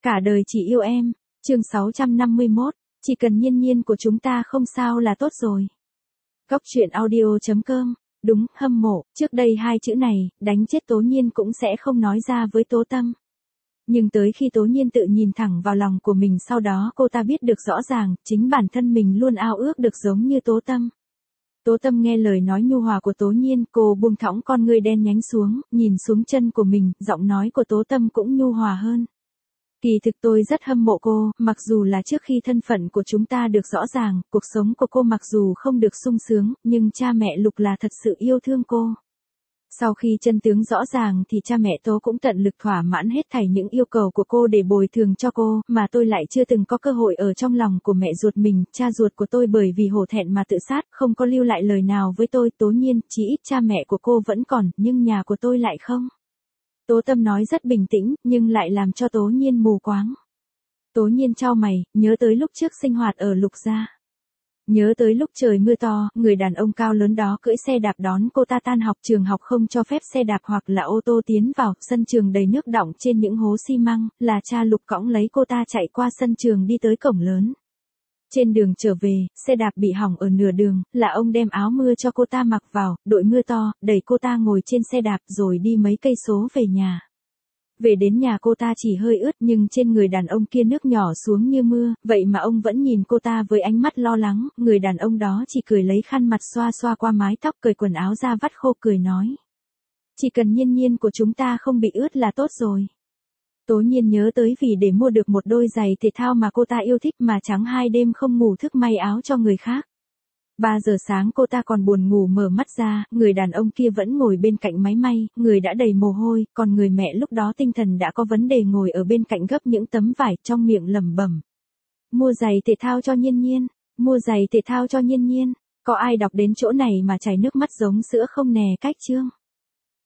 Cả đời chỉ yêu em. Chương 651, chỉ cần Nhiên Nhiên của chúng ta không sao là tốt rồi. Góc truyện audio.com. Đúng, hâm mộ, trước đây hai chữ này, đánh chết Tố Nhiên cũng sẽ không nói ra với Tố Tâm. Nhưng tới khi Tố Nhiên tự nhìn thẳng vào lòng của mình, sau đó cô ta biết được rõ ràng, chính bản thân mình luôn ao ước được giống như Tố Tâm. Tố Tâm nghe lời nói nhu hòa của Tố Nhiên, cô buông thõng con ngươi đen nhánh xuống, nhìn xuống chân của mình, giọng nói của Tố Tâm cũng nhu hòa hơn. Kỳ thực tôi rất hâm mộ cô, mặc dù là trước khi thân phận của chúng ta được rõ ràng, cuộc sống của cô mặc dù không được sung sướng, nhưng cha mẹ Lục là thật sự yêu thương cô. Sau khi chân tướng rõ ràng thì cha mẹ Tố cũng tận lực thỏa mãn hết thảy những yêu cầu của cô để bồi thường cho cô, mà tôi lại chưa từng có cơ hội ở trong lòng của mẹ ruột mình. Cha ruột của tôi bởi vì hổ thẹn mà tự sát, không có lưu lại lời nào với tôi. Tố Nhiên, chỉ ít cha mẹ của cô vẫn còn, nhưng nhà của tôi lại không. Tố Tâm nói rất bình tĩnh, nhưng lại làm cho Tố Nhiên mù quáng. Tố Nhiên chau mày, nhớ tới lúc trước sinh hoạt ở Lục gia. Nhớ tới lúc trời mưa to, người đàn ông cao lớn đó cưỡi xe đạp đón cô ta tan học, trường học không cho phép xe đạp hoặc là ô tô tiến vào, sân trường đầy nước đọng trên những hố xi măng, là cha Lục cõng lấy cô ta chạy qua sân trường đi tới cổng lớn. Trên đường trở về, xe đạp bị hỏng ở nửa đường, là ông đem áo mưa cho cô ta mặc vào, đội mưa to, đẩy cô ta ngồi trên xe đạp rồi đi mấy cây số về nhà. Về đến nhà cô ta chỉ hơi ướt, nhưng trên người đàn ông kia nước nhỏ xuống như mưa, vậy mà ông vẫn nhìn cô ta với ánh mắt lo lắng. Người đàn ông đó chỉ cười lấy khăn mặt xoa xoa qua mái tóc, cởi quần áo ra vắt khô, cười nói: chỉ cần Nhiên Nhiên của chúng ta không bị ướt là tốt rồi. Tố Nhiên nhớ tới vì để mua được một đôi giày thể thao mà cô ta yêu thích mà trắng 2 đêm không ngủ thức may áo cho người khác. 3 giờ sáng cô ta còn buồn ngủ mở mắt ra, người đàn ông kia vẫn ngồi bên cạnh máy may, người đã đầy mồ hôi, còn người mẹ lúc đó tinh thần đã có vấn đề ngồi ở bên cạnh gấp những tấm vải, trong miệng lẩm bẩm: mua giày thể thao cho Nhiên Nhiên, mua giày thể thao cho Nhiên Nhiên. Có ai đọc đến chỗ này mà chảy nước mắt giống sữa không nè? Cách chương